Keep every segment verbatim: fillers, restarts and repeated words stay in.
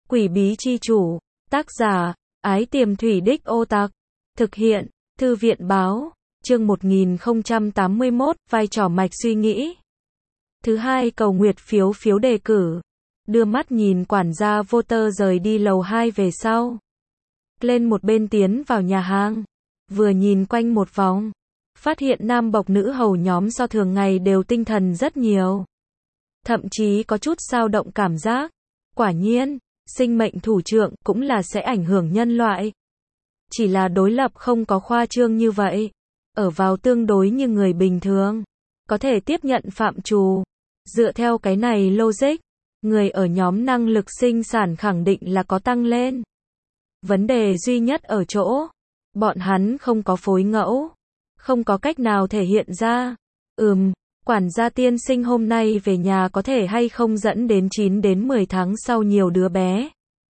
Quỷ bí chi chủ, tác giả, Ái Tiềm Thủy Đích Ô Tạc, thực hiện, Thư viện báo, chương một nghìn không trăm tám mươi mốt, vai trò mạch suy nghĩ. Thứ hai, cầu nguyệt phiếu phiếu đề cử. Đưa mắt nhìn quản gia vô tơ rời đi lầu hai về sau. Lên một bên tiến vào nhà hàng. Vừa nhìn quanh một vòng. Phát hiện nam bộc nữ hầu nhóm so thường ngày đều tinh thần rất nhiều. Thậm chí có chút dao động cảm giác. Quả nhiên, sinh mệnh thủ trượng cũng là sẽ ảnh hưởng nhân loại. Chỉ là đối lập không có khoa trương như vậy. Ở vào tương đối như người bình thường. Có thể tiếp nhận phạm trù. Dựa theo cái này logic, người ở nhóm năng lực sinh sản khẳng định là có tăng lên. Vấn đề duy nhất ở chỗ, bọn hắn không có phối ngẫu, không có cách nào thể hiện ra. Ừm, quản gia tiên sinh hôm nay về nhà có thể hay không dẫn đến chín đến mười tháng sau nhiều đứa bé.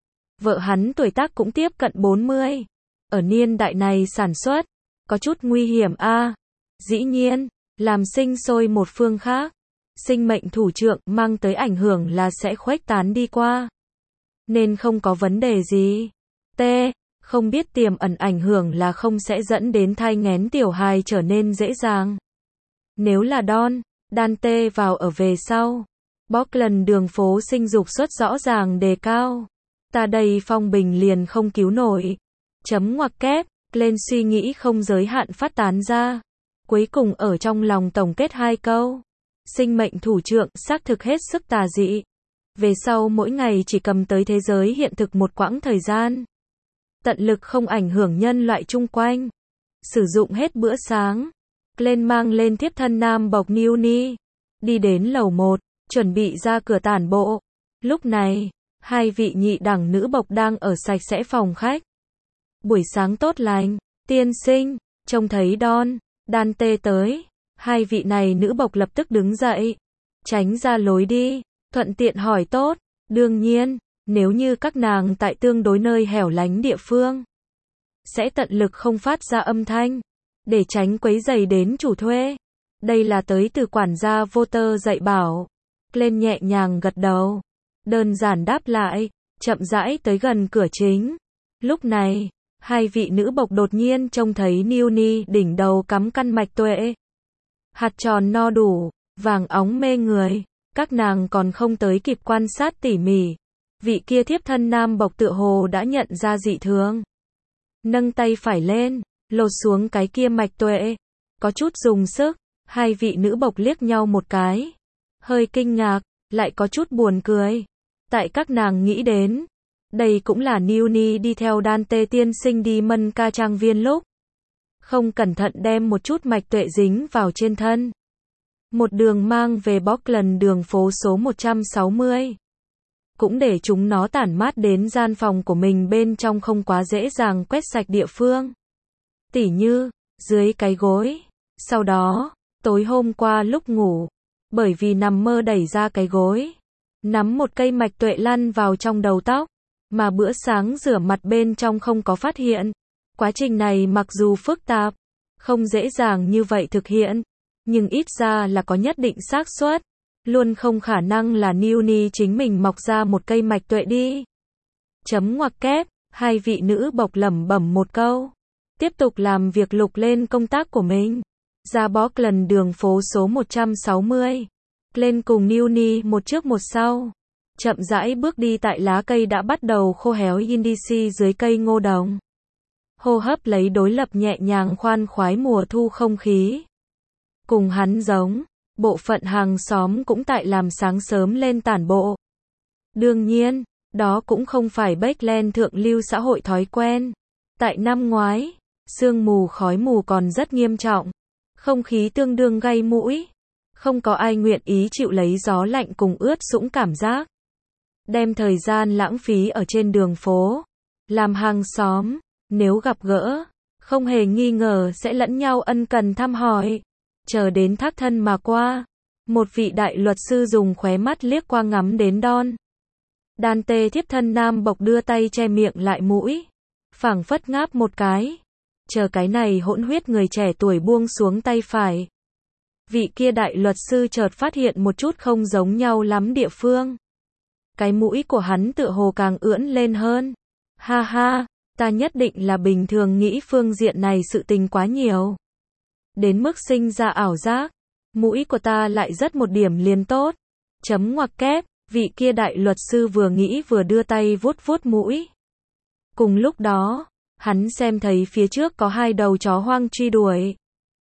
Vợ hắn tuổi tác cũng tiếp cận bốn mươi. Ở niên đại này sản xuất, có chút nguy hiểm a. À, dĩ nhiên, làm sinh sôi một phương khác. Sinh mệnh thủ trượng mang tới ảnh hưởng là sẽ khuếch tán đi qua. Nên không có vấn đề gì. T. Không biết tiềm ẩn ảnh hưởng là không sẽ dẫn đến thai nghén tiểu hài trở nên dễ dàng. Nếu là Don, Dante vào ở về sau. Portland đường phố sinh dục suất rõ ràng đề cao. Ta đây phong bình liền không cứu nổi. Chấm ngoặc kép, lên suy nghĩ không giới hạn phát tán ra. Cuối cùng ở trong lòng tổng kết hai câu. Sinh mệnh thủ trượng xác thực hết sức tà dị. Về sau mỗi ngày chỉ cầm tới thế giới hiện thực một quãng thời gian. Tận lực không ảnh hưởng nhân loại chung quanh. Sử dụng hết bữa sáng. Lên mang lên thiếp thân nam bộc Newnie. Đi đến lầu một, chuẩn bị ra cửa tản bộ. Lúc này, hai vị nhị đẳng nữ bộc đang ở sạch sẽ phòng khách. Buổi sáng tốt lành, tiên sinh, trông thấy Don, Dante tới. Hai vị này nữ bộc lập tức đứng dậy, tránh ra lối đi, thuận tiện hỏi tốt. Đương nhiên, nếu như các nàng tại tương đối nơi hẻo lánh địa phương, sẽ tận lực không phát ra âm thanh, để tránh quấy rầy đến chủ thuê. Đây là tới từ quản gia vô tơ dạy bảo. Lên nhẹ nhàng gật đầu, đơn giản đáp lại, chậm rãi tới gần cửa chính. Lúc này, hai vị nữ bộc đột nhiên trông thấy Newnie đỉnh đầu cắm căn mạch tuệ. Hạt tròn no đủ, vàng óng mê người, các nàng còn không tới kịp quan sát tỉ mỉ. Vị kia thiếp thân nam bộc tựa hồ đã nhận ra dị thường. Nâng tay phải lên, lột xuống cái kia mạch tuệ. Có chút dùng sức, hai vị nữ bộc liếc nhau một cái. Hơi kinh ngạc, lại có chút buồn cười. Tại các nàng nghĩ đến, đây cũng là Newnie đi theo Dante tiên sinh đi mân ca trang viên lúc. Không cẩn thận đem một chút mạch tuệ dính vào trên thân. Một đường mang về Portland đường phố số một trăm sáu mươi. Cũng để chúng nó tản mát đến gian phòng của mình bên trong không quá dễ dàng quét sạch địa phương. Tỉ như, dưới cái gối. Sau đó, tối hôm qua lúc ngủ, bởi vì nằm mơ đẩy ra cái gối, nắm một cây mạch tuệ lăn vào trong đầu tóc, mà bữa sáng rửa mặt bên trong không có phát hiện. Quá trình này mặc dù phức tạp, không dễ dàng như vậy thực hiện, nhưng ít ra là có nhất định xác suất. Luôn không khả năng là Newnie chính mình mọc ra một cây mạch tuệ đi. Chấm ngoặc kép, hai vị nữ bộc lẩm bẩm một câu. Tiếp tục làm việc lục lên công tác của mình. Ra Portland đường phố số một trăm sáu mươi. Lên cùng Newnie một trước một sau. Chậm rãi bước đi tại lá cây đã bắt đầu khô héo Indici dưới cây ngô đồng. Hô hấp lấy đối lập nhẹ nhàng khoan khoái mùa thu không khí. Cùng hắn giống, bộ phận hàng xóm cũng tại làm sáng sớm lên tản bộ. Đương nhiên, đó cũng không phải Bakeland thượng lưu xã hội thói quen. Tại năm ngoái, sương mù khói mù còn rất nghiêm trọng. Không khí tương đương gây mũi. Không có ai nguyện ý chịu lấy gió lạnh cùng ướt sũng cảm giác. Đem thời gian lãng phí ở trên đường phố. Làm hàng xóm. Nếu gặp gỡ, không hề nghi ngờ sẽ lẫn nhau ân cần thăm hỏi. Chờ đến thác thân mà qua. Một vị đại luật sư dùng khóe mắt liếc qua ngắm đến Don. Dante thiếp thân nam bộc đưa tay che miệng lại mũi. Phảng phất ngáp một cái. Chờ cái này hỗn huyết người trẻ tuổi buông xuống tay phải. Vị kia đại luật sư chợt phát hiện một chút không giống nhau lắm địa phương. Cái mũi của hắn tựa hồ càng ưỡn lên hơn. Ha ha, ta nhất định là bình thường nghĩ phương diện này sự tình quá nhiều. Đến mức sinh ra ảo giác. Mũi của ta lại rất một điểm liền tốt. Chấm ngoặc kép, vị kia đại luật sư vừa nghĩ vừa đưa tay vuốt vuốt mũi. Cùng lúc đó, hắn xem thấy phía trước có hai đầu chó hoang truy đuổi.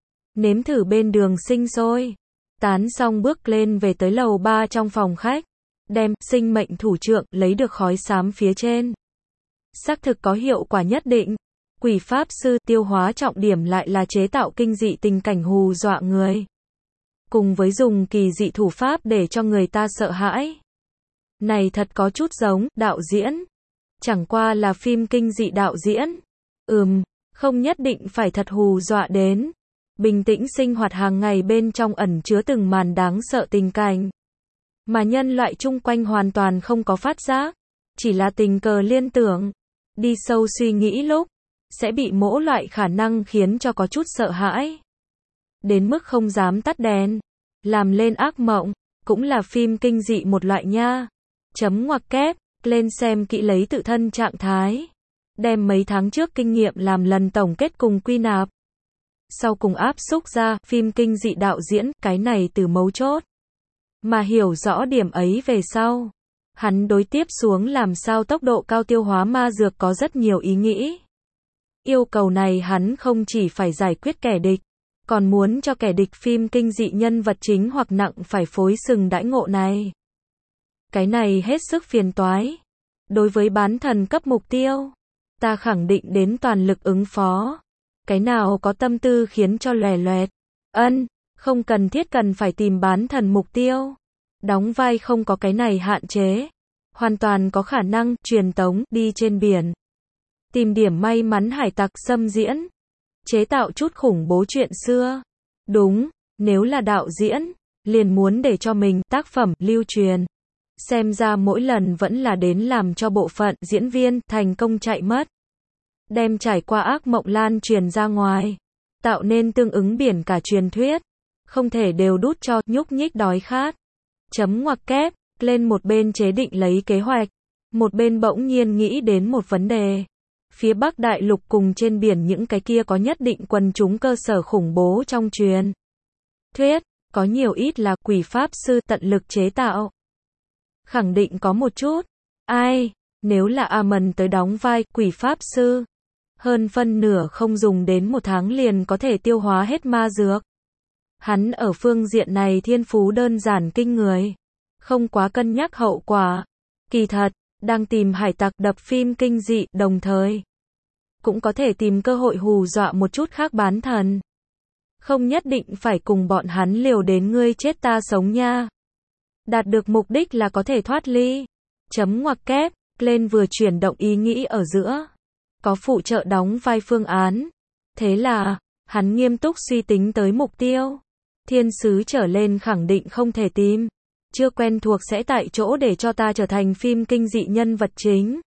Nếm thử bên đường sinh sôi. Tán xong bước lên về tới lầu ba trong phòng khách. Đem sinh mệnh thủ trượng lấy được khói xám phía trên. Xác thực có hiệu quả nhất định. Quỷ pháp sư tiêu hóa trọng điểm lại là chế tạo kinh dị tình cảnh hù dọa người. Cùng với dùng kỳ dị thủ pháp để cho người ta sợ hãi. Này thật có chút giống đạo diễn. Chẳng qua là phim kinh dị đạo diễn. Ừm, không nhất định phải thật hù dọa đến. Bình tĩnh sinh hoạt hàng ngày bên trong ẩn chứa từng màn đáng sợ tình cảnh. Mà nhân loại chung quanh hoàn toàn không có phát giác. Chỉ là tình cờ liên tưởng. Đi sâu suy nghĩ lúc. Sẽ bị mỗi loại khả năng khiến cho có chút sợ hãi. Đến mức không dám tắt đèn. Làm lên ác mộng. Cũng là phim kinh dị một loại nha. Chấm ngoặc kép. Lên xem kỹ lấy tự thân trạng thái. Đem mấy tháng trước kinh nghiệm làm lần tổng kết cùng quy nạp. Sau cùng áp xúc ra, phim kinh dị đạo diễn, cái này từ mấu chốt. Mà hiểu rõ điểm ấy về sau. Hắn đối tiếp xuống làm sao tốc độ cao tiêu hóa ma dược có rất nhiều ý nghĩ. Yêu cầu này hắn không chỉ phải giải quyết kẻ địch, còn muốn cho kẻ địch phim kinh dị nhân vật chính hoặc nặng phải phối sừng đãi ngộ này. Cái này hết sức phiền toái. Đối với bán thần cấp mục tiêu, ta khẳng định đến toàn lực ứng phó. Cái nào có tâm tư khiến cho lòe loẹt. Ân, không cần thiết cần phải tìm bán thần mục tiêu. Đóng vai không có cái này hạn chế. Hoàn toàn có khả năng truyền tống đi trên biển. Tìm điểm may mắn hải tặc xâm diễn. Chế tạo chút khủng bố chuyện xưa. Đúng, nếu là đạo diễn, liền muốn để cho mình tác phẩm lưu truyền. Xem ra mỗi lần vẫn là đến làm cho bộ phận diễn viên thành công chạy mất. Đem trải qua ác mộng lan truyền ra ngoài. Tạo nên tương ứng biển cả truyền thuyết. Không thể đều đút cho nhúc nhích đói khát. Chấm ngoặc kép, lên một bên chế định lấy kế hoạch. Một bên bỗng nhiên nghĩ đến một vấn đề. Phía Bắc Đại Lục cùng trên biển những cái kia có nhất định quần chúng cơ sở khủng bố trong truyền thuyết. Có nhiều ít là quỷ pháp sư tận lực chế tạo. Khẳng định có một chút. Ai, nếu là Amon tới đóng vai quỷ pháp sư. Hơn phân nửa không dùng đến một tháng liền có thể tiêu hóa hết ma dược. Hắn ở phương diện này thiên phú đơn giản kinh người. Không quá cân nhắc hậu quả. Kỳ thật, đang tìm hải tặc đập phim kinh dị đồng thời. Cũng có thể tìm cơ hội hù dọa một chút khác bán thần. Không nhất định phải cùng bọn hắn liều đến ngươi chết ta sống nha. Đạt được mục đích là có thể thoát ly. Chấm ngoặc kép, lên vừa chuyển động ý nghĩ ở giữa. Có phụ trợ đóng vai phương án. Thế là, hắn nghiêm túc suy tính tới mục tiêu. Thiên sứ trở lên khẳng định không thể tìm. Chưa quen thuộc sẽ tại chỗ để cho ta trở thành phim kinh dị nhân vật chính.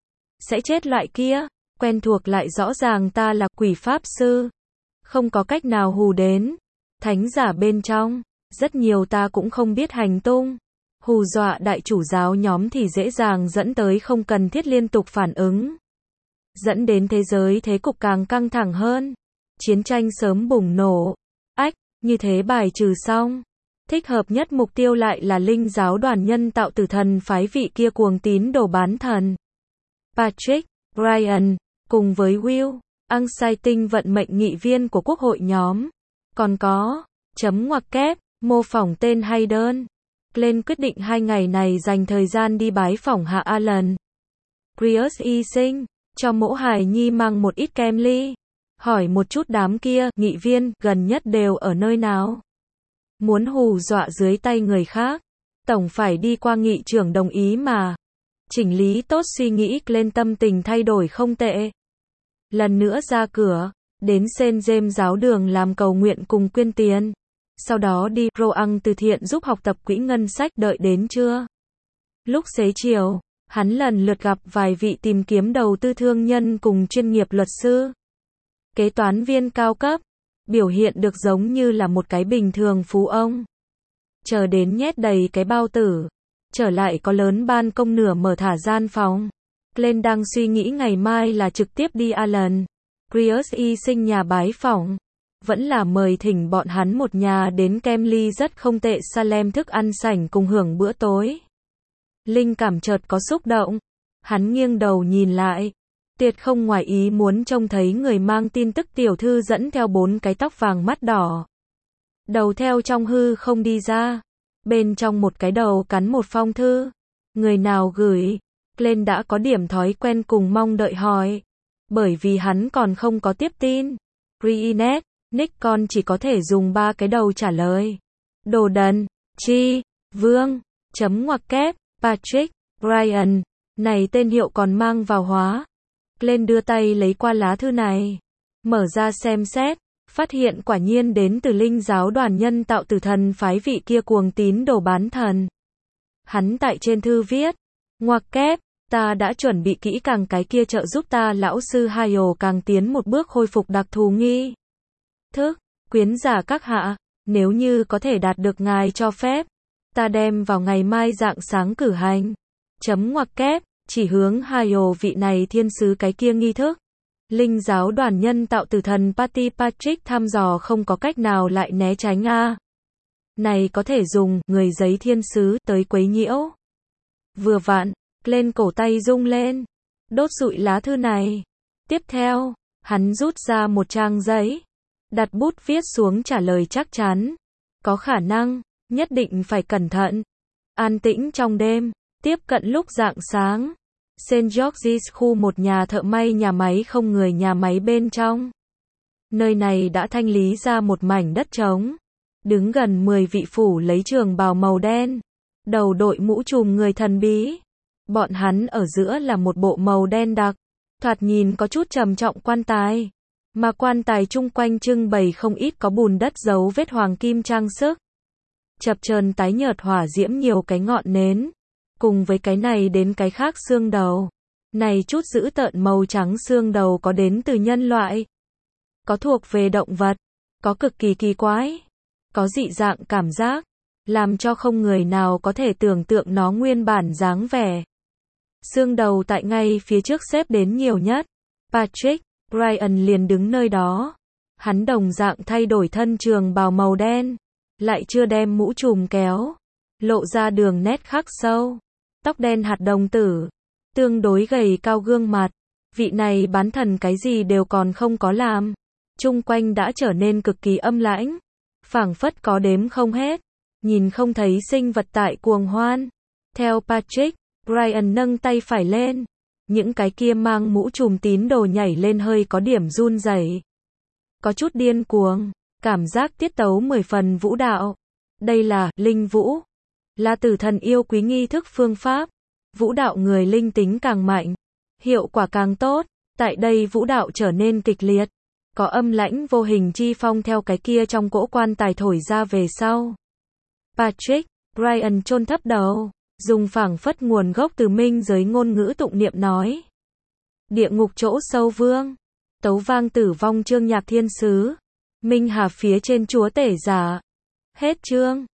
Sẽ chết loại kia. Quen thuộc lại rõ ràng ta là quỷ pháp sư. Không có cách nào hù đến. Thánh giả bên trong. Rất nhiều ta cũng không biết hành tung. Hù dọa đại chủ giáo nhóm thì dễ dàng dẫn tới không cần thiết liên tục phản ứng. Dẫn đến thế giới thế cục càng căng thẳng hơn. Chiến tranh sớm bùng nổ. Ách, như thế bài trừ xong. Thích hợp nhất mục tiêu lại là linh giáo đoàn nhân tạo tử thần phái vị kia cuồng tín đồ bán thần. Patrick, Brian, cùng với Will, Anxiety vận mệnh nghị viên của quốc hội nhóm. Còn có, chấm ngoặc kép, mô phỏng tên hay đơn. Lên quyết định hai ngày này dành thời gian đi bái phỏng Hạ Alan. Prius y sinh, cho mỗ hài nhi mang một ít kem ly. Hỏi một chút đám kia, nghị viên, gần nhất đều ở nơi nào? Muốn hù dọa dưới tay người khác. Tổng phải đi qua nghị trưởng đồng ý mà. Chỉnh lý tốt suy nghĩ, lên tâm tình thay đổi không tệ. Lần nữa ra cửa, đến Saint James giáo đường làm cầu nguyện cùng quyên tiền. Sau đó đi Roang từ thiện giúp học tập quỹ ngân sách đợi đến trưa. Lúc xế chiều, hắn lần lượt gặp vài vị tìm kiếm đầu tư thương nhân cùng chuyên nghiệp luật sư. Kế toán viên cao cấp, biểu hiện được giống như là một cái bình thường phú ông. Chờ đến nhét đầy cái bao tử, Trở lại có lớn ban công nửa mở thả gian phòng. Glenn đang suy nghĩ ngày mai là trực tiếp đi Alan Greers y sinh nhà bái phỏng. Vẫn là mời thỉnh bọn hắn một nhà đến Kemley rất không tệ Salem thức ăn sảnh cùng hưởng bữa tối. Linh cảm chợt có xúc động. Hắn nghiêng đầu nhìn lại. Tuyệt không ngoài ý muốn trông thấy người mang tin tức tiểu thư dẫn theo bốn cái tóc vàng mắt đỏ. Đầu theo trong hư không đi ra. Bên trong một cái đầu cắn một phong thư. Người nào gửi? Glenn đã có điểm thói quen cùng mong đợi hỏi. Bởi vì hắn còn không có tiếp tin. Greenet, Nick con chỉ có thể dùng ba cái đầu trả lời. Đồ đần, Chi, Vương, chấm ngoặc kép, Patrick, Brian. Này tên hiệu còn mang vào hóa. Glenn đưa tay lấy qua lá thư này. Mở ra xem xét. Phát hiện quả nhiên đến từ linh giáo đoàn nhân tạo tử thần phái vị kia cuồng tín đồ bán thần. Hắn tại trên thư viết. Ngoặc kép. Ta đã chuẩn bị kỹ càng cái kia trợ giúp ta lão sư Hayo càng tiến một bước khôi phục đặc thù nghi thức. Quyến giả các hạ. Nếu như có thể đạt được ngài cho phép. Ta đem vào ngày mai rạng sáng cử hành. Chấm ngoặc kép. Chỉ hướng Hayo vị này thiên sứ cái kia nghi thức. Linh giáo đoàn nhân tạo tử thần Patty Patrick thăm dò không có cách nào lại né tránh a. Này có thể dùng người giấy thiên sứ tới quấy nhiễu. Vừa vặn, lên cổ tay rung lên. Đốt rụi lá thư này. Tiếp theo, hắn rút ra một trang giấy. Đặt bút viết xuống trả lời chắc chắn. Có khả năng, nhất định phải cẩn thận. An tĩnh trong đêm, tiếp cận lúc rạng sáng. Saint George's khu một nhà thợ may nhà máy không người nhà máy bên trong. Nơi này đã thanh lý ra một mảnh đất trống. Đứng gần mười vị phủ lấy trường bào màu đen. Đầu đội mũ trùm người thần bí. Bọn hắn ở giữa là một bộ màu đen đặc. Thoạt nhìn có chút trầm trọng quan tài. Mà quan tài chung quanh trưng bày không ít có bùn đất dấu vết hoàng kim trang sức. Chập chờn tái nhợt hỏa diễm nhiều cái ngọn nến. Cùng với cái này đến cái khác xương đầu. Này chút dữ tợn màu trắng xương đầu có đến từ nhân loại. Có thuộc về động vật. Có cực kỳ kỳ quái. Có dị dạng cảm giác. Làm cho không người nào có thể tưởng tượng nó nguyên bản dáng vẻ. Xương đầu tại ngay phía trước xếp đến nhiều nhất. Patrick, Brian liền đứng nơi đó. Hắn đồng dạng thay đổi thân trường bào màu đen. Lại chưa đem mũ trùm kéo. Lộ ra đường nét khắc sâu. Tóc đen hạt đồng tử. Tương đối gầy cao gương mặt. Vị này bán thần cái gì đều còn không có làm. Chung quanh đã trở nên cực kỳ âm lãnh. Phảng phất có đếm không hết. Nhìn không thấy sinh vật tại cuồng hoan. Theo Patrick, Brian nâng tay phải lên. Những cái kia mang mũ trùm tín đồ nhảy lên hơi có điểm run rẩy. Có chút điên cuồng. Cảm giác tiết tấu mười phần vũ đạo. Đây là linh vũ. Là tử thần yêu quý nghi thức phương pháp. Vũ đạo người linh tính càng mạnh. Hiệu quả càng tốt. Tại đây vũ đạo trở nên kịch liệt. Có âm lãnh vô hình chi phong theo cái kia trong cỗ quan tài thổi ra về sau. Patrick, Brian chôn thấp đầu. Dùng phảng phất nguồn gốc từ minh giới ngôn ngữ tụng niệm nói. Địa ngục chỗ sâu vương. Tấu vang tử vong chương nhạc thiên sứ. Minh hà phía trên chúa tể giả. Hết chương.